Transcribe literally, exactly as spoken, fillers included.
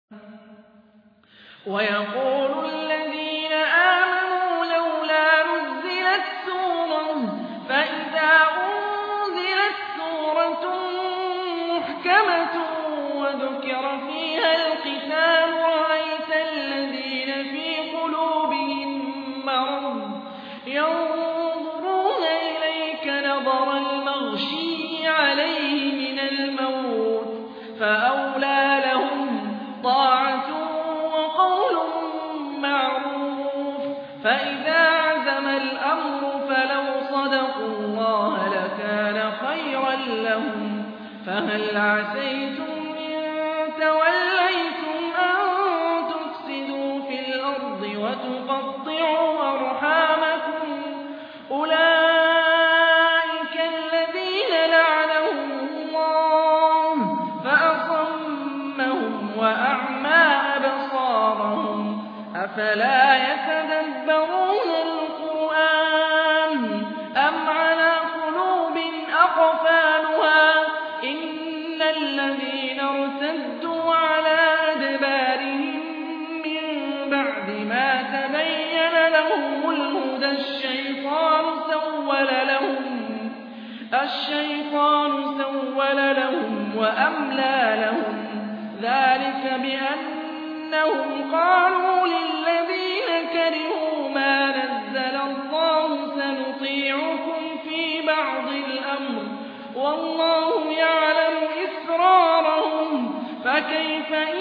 ويقول الذين آمنوا لولا نزلت سورة فإذا أنزلت سورة محكمة وذكر فيها القتال رأيت الذين في قلوبهم مرض ينظرون إليك نظر المغشي عليه من الموت فأولى لهم طاعة وقول معروف فإذا عزم الأمر فلو صدقوا الله لكان خيرا لهم فهل عسيتم إن توليتم أن تفسدوا في الأرض وتقطعوا أرحامكم أولئك الذين لعنهم الله فأصمهم وأعمى أبصارهم أفلا يتدبرون القرآن أم على قلوب أقفالها إن الذين ارتدوا على أدبارهم من بعد ما تبين لهم الهدى الشيطان سول لهم الشيطان سول لهم وأملى لهم ذلك بأنهم قالوا للذين كرهوا ما نزل الله سنطيعكم في بعض الأمر والله يعلم إسرارهم فكيف